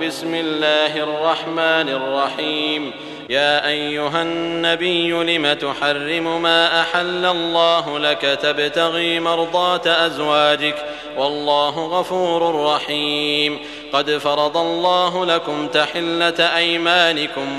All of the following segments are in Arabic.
بسم الله الرحمن الرحيم. يا أيها النبي لم تحرم ما أحل الله لك تبتغي مرضات أزواجك والله غفور رحيم. قد فرض الله لكم تحلة أيمانكم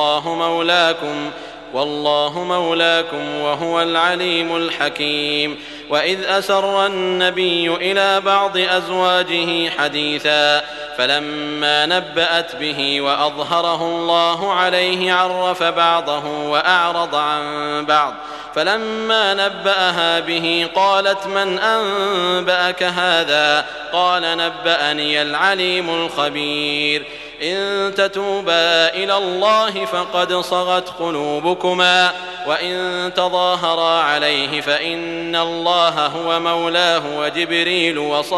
والله مولاكم وهو العليم الحكيم. وإذ أسر النبي إلى بعض أزواجه حديثا فلما نبأت به وأظهره الله عليه عرف بعضه وأعرض عن بعض. فلما نبأها به قالت من أنبأك هذا؟ قال نبأني العليم الخبير. إن تتوبا إلى الله فقد صغت قلوبكما وإن تظاهرا عليه فإن الله هو مولاه وجبريل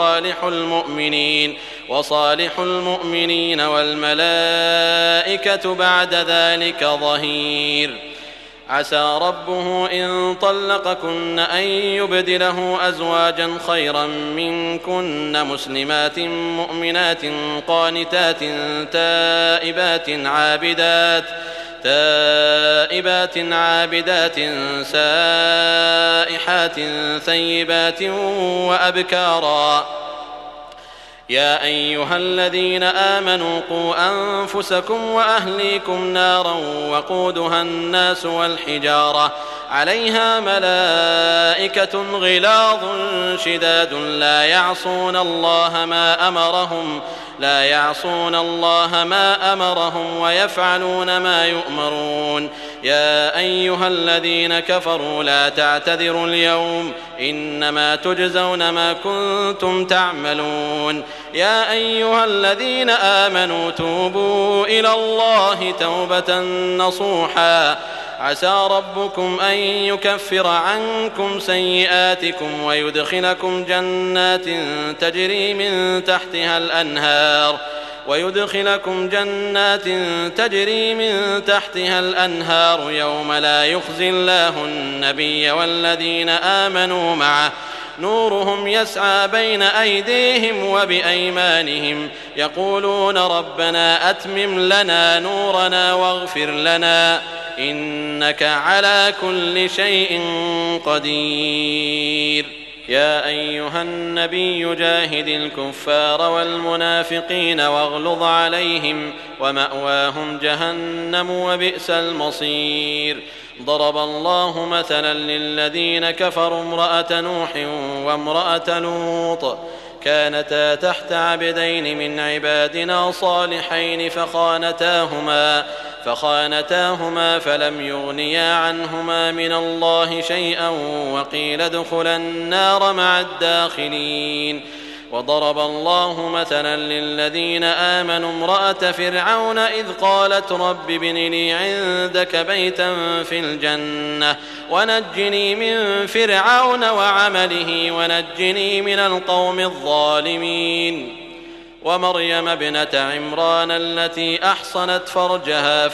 وصالح المؤمنين والملائكة بعد ذلك ظهير. عسى ربه إن طلقكن أن يبدله أزواجا خيرا منكن مسلمات مؤمنات قانتات تائبات عابدات سائحات ثيبات وأبكارا. يا أيها الذين آمنوا قوا أنفسكم وأهليكم نارا وقودها الناس والحجارة عليها ملائكة غلاظ شداد لا يعصون الله ما أمرهم ويفعلون ما يؤمرون. يا أيها الذين كفروا لا تعتذروا اليوم إنما تجزون ما كنتم تعملون. يا أيها الذين آمنوا توبوا إلى الله توبة نصوحا عسى ربكم أن يكفر عنكم سيئاتكم ويدخلكم جنات تجري من تحتها الأنهار يوم لا يخزي الله النبي والذين آمنوا معه نورهم يسعى بين أيديهم وبأيمانهم يقولون ربنا أتمم لنا نورنا واغفر لنا إنك على كل شيء قدير. يا أيها النبي جاهد الكفار والمنافقين واغلظ عليهم ومأواهم جهنم وبئس المصير. ضرب الله مثلا للذين كفروا امرأة نوح وامرأة لوط كانتا تحت عبدين من عبادنا صالحين فخانتاهما فلم يغنيا عنهما من الله شيئا وقيل ادخلا النار مع الداخلين. وضرب الله مثلا للذين آمنوا امرأة فرعون إذ قالت رب ابن لي عندك بيتا في الجنة ونجني من فرعون وعمله ونجني من القوم الظالمين. ومريم ابنة عمران التي أحصنت فرجها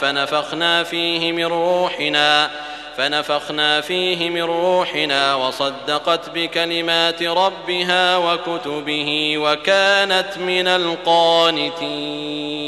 فنفخنا فيه من روحنا وصدقت بكلمات ربها وكتبه وكانت من القانتين.